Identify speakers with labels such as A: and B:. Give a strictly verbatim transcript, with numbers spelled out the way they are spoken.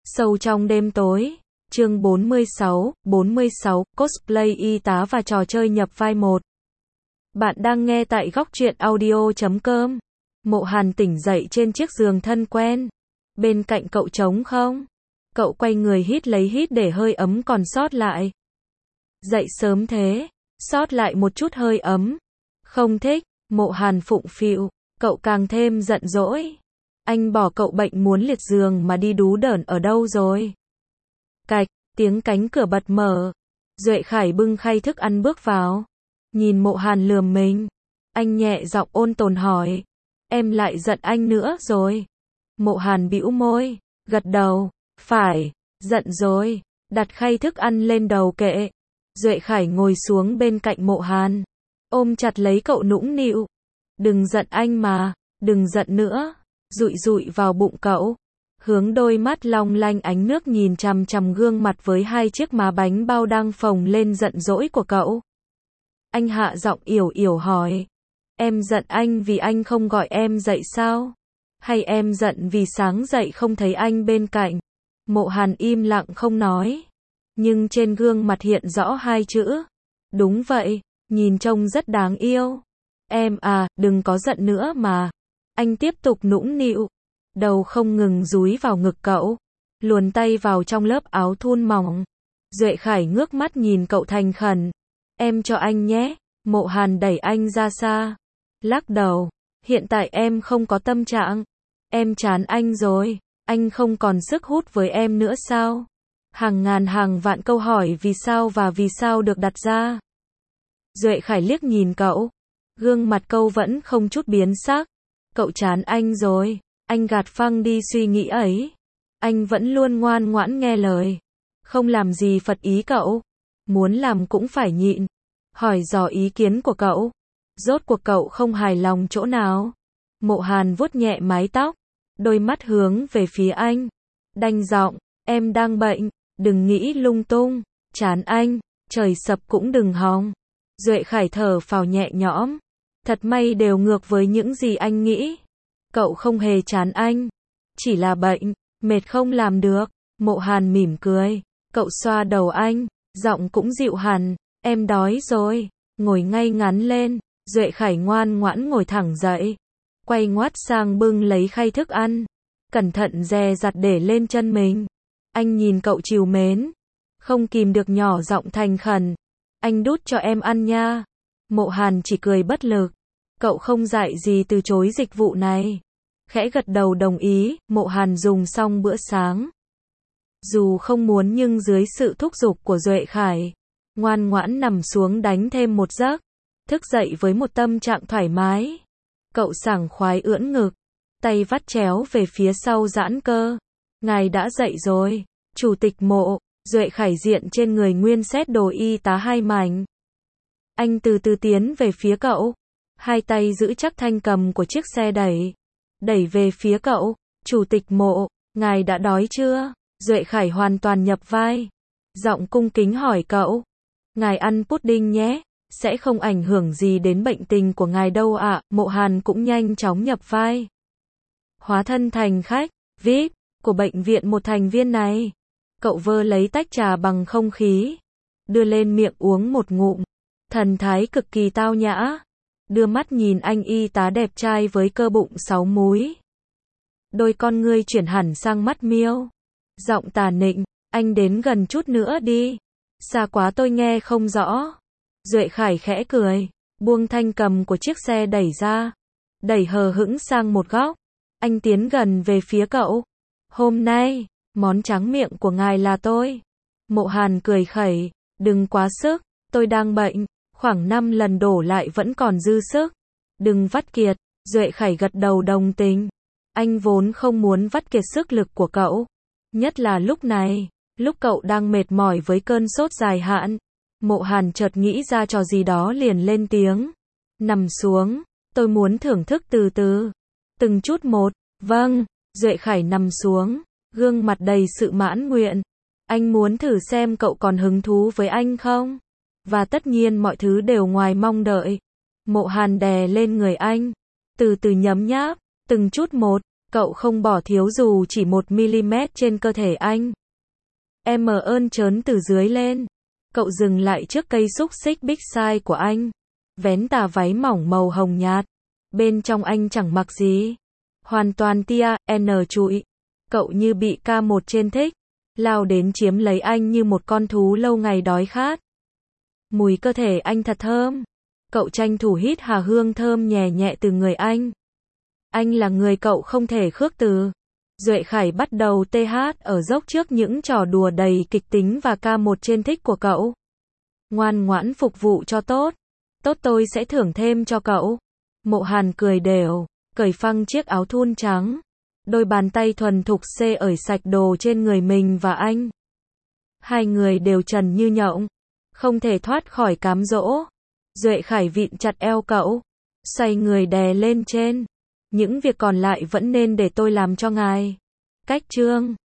A: Sâu trong đêm tối, chương bốn mươi sáu, bốn mươi sáu, cosplay y tá và trò chơi nhập vai một. Bạn đang nghe tại góc truyện audio chấm com. Mộ Hàn tỉnh dậy trên chiếc giường thân quen. Bên cạnh cậu trống không? Cậu quay người hít lấy hít để hơi ấm còn sót lại. Dậy sớm thế, sót lại một chút hơi ấm. Không thích, Mộ Hàn phụng phịu, cậu càng thêm giận dỗi. Anh bỏ cậu bệnh muốn liệt giường mà đi đú đởn ở đâu rồi? Cạch, tiếng cánh cửa bật mở. Duệ Khải bưng khay thức ăn bước vào. Nhìn Mộ Hàn lườm mình. Anh nhẹ giọng ôn tồn hỏi. Em lại giận anh nữa rồi. Mộ Hàn bĩu môi, gật đầu. Phải, giận rồi. Đặt khay thức ăn lên đầu kệ. Duệ Khải ngồi xuống bên cạnh Mộ Hàn. Ôm chặt lấy cậu nũng nịu. Đừng giận anh mà, đừng giận nữa. Dụi dụi vào bụng cậu. Hướng đôi mắt long lanh ánh nước nhìn chằm chằm gương mặt với hai chiếc má bánh bao đang phồng lên giận dỗi của cậu. Anh hạ giọng yểu yểu hỏi. Em giận anh vì anh không gọi em dậy sao? Hay em giận vì sáng dậy không thấy anh bên cạnh? Mộ Hàn im lặng không nói. Nhưng trên gương mặt hiện rõ hai chữ. Đúng vậy, nhìn trông rất đáng yêu. Em à, đừng có giận nữa mà. Anh tiếp tục nũng nịu. Đầu không ngừng dúi vào ngực cậu. Luồn tay vào trong lớp áo thun mỏng. Duệ Khải ngước mắt nhìn cậu thành khẩn. Em cho anh nhé. Mộ Hàn đẩy anh ra xa. Lắc đầu. Hiện tại em không có tâm trạng. Em chán anh rồi. Anh không còn sức hút với em nữa sao? Hàng ngàn hàng vạn câu hỏi vì sao và vì sao được đặt ra. Duệ Khải liếc nhìn cậu. Gương mặt cậu vẫn không chút biến sắc. Cậu chán anh rồi. Anh gạt phăng đi suy nghĩ ấy. Anh vẫn luôn ngoan ngoãn nghe lời. Không làm gì phật ý cậu. Muốn làm cũng phải nhịn. Hỏi dò ý kiến của cậu. Rốt cuộc cậu không hài lòng chỗ nào? Mộ Hàn vuốt nhẹ mái tóc. Đôi mắt hướng về phía anh. Đanh giọng. Em đang bệnh. Đừng nghĩ lung tung. Chán anh. Trời sập cũng đừng hòng. Duệ Khải thở phào nhẹ nhõm. Thật may đều ngược với những gì anh nghĩ. Cậu không hề chán anh. Chỉ là bệnh. Mệt không làm được. Mộ Hàn mỉm cười. Cậu xoa đầu anh. Giọng cũng dịu hẳn. Em đói rồi. Ngồi ngay ngắn lên. Duệ Khải ngoan ngoãn ngồi thẳng dậy. Quay ngoắt sang bưng lấy khay thức ăn. Cẩn thận dè dặt để lên chân mình. Anh nhìn cậu trìu mến. Không kìm được nhỏ giọng thành khẩn. Anh đút cho em ăn nha. Mộ Hàn chỉ cười bất lực. Cậu không dại gì từ chối dịch vụ này. Khẽ gật đầu đồng ý. Mộ Hàn dùng xong bữa sáng. Dù không muốn nhưng dưới sự thúc giục của Duệ Khải, ngoan ngoãn nằm xuống đánh thêm một giấc. Thức dậy với một tâm trạng thoải mái. Cậu sảng khoái ưỡn ngực. Tay vắt chéo về phía sau giãn cơ. Ngài đã dậy rồi. Chủ tịch Mộ. Duệ Khải diện trên người nguyên set đồ y tá hai mảnh. Anh từ từ tiến về phía cậu. Hai tay giữ chắc thanh cầm của chiếc xe đẩy. Đẩy về phía cậu. Chủ tịch Mộ. Ngài đã đói chưa? Duệ Khải hoàn toàn nhập vai. Giọng cung kính hỏi cậu. Ngài ăn pudding nhé. Sẽ không ảnh hưởng gì đến bệnh tình của ngài đâu ạ. À. Mộ Hàn cũng nhanh chóng nhập vai. Hóa thân thành khách vi ai pi của bệnh viện một thành viên này. Cậu vơ lấy tách trà bằng không khí. Đưa lên miệng uống một ngụm. Thần thái cực kỳ tao nhã. Đưa mắt nhìn anh y tá đẹp trai với cơ bụng sáu múi. Đôi con ngươi chuyển hẳn sang mắt miêu. Giọng tà nịnh. Anh đến gần chút nữa đi. Xa quá tôi nghe không rõ. Duệ Khải khẽ cười. Buông thanh cầm của chiếc xe đẩy ra. Đẩy hờ hững sang một góc. Anh tiến gần về phía cậu. Hôm nay, món tráng miệng của ngài là tôi. Mộ Hàn cười khẩy. Đừng quá sức. Tôi đang bệnh. Khoảng năm lần đổ lại vẫn còn dư sức. Đừng vắt kiệt. Duệ Khải gật đầu đồng tình. Anh vốn không muốn vắt kiệt sức lực của cậu. Nhất là lúc này. Lúc cậu đang mệt mỏi với cơn sốt dài hạn. Mộ Hàn chợt nghĩ ra trò gì đó liền lên tiếng. Nằm xuống. Tôi muốn thưởng thức từ từ. Từng chút một. Vâng. Duệ Khải nằm xuống. Gương mặt đầy sự mãn nguyện. Anh muốn thử xem cậu còn hứng thú với anh không? Và tất nhiên mọi thứ đều ngoài mong đợi. Mộ Hàn đè lên người anh. Từ từ nhấm nháp. Từng chút một. Cậu không bỏ thiếu dù chỉ một mi-li-mét trên cơ thể anh. Em ơn trớn từ dưới lên. Cậu dừng lại trước cây xúc xích big size của anh. Vén tà váy mỏng màu hồng nhạt. Bên trong anh chẳng mặc gì. Hoàn toàn tia, N trụi. Cậu như bị ca một trên thích. Lao đến chiếm lấy anh như một con thú lâu ngày đói khát. Mùi cơ thể anh thật thơm. Cậu tranh thủ hít hà hương thơm nhẹ nhẹ từ người anh. Anh là người cậu không thể khước từ. Duệ Khải bắt đầu tê hát ở dốc trước những trò đùa đầy kịch tính và ca một trên thích của cậu. Ngoan ngoãn phục vụ cho tốt. Tốt, tôi sẽ thưởng thêm cho cậu. Mộ Hàn cười đều, cởi phăng chiếc áo thun trắng. Đôi bàn tay thuần thục xê ởi sạch đồ trên người mình và anh. Hai người đều trần như nhộng, không thể thoát khỏi cám dỗ. Duệ Khải vịn chặt eo cậu, xoay người đè lên trên. Những việc còn lại vẫn nên để tôi làm cho ngài. Cách chương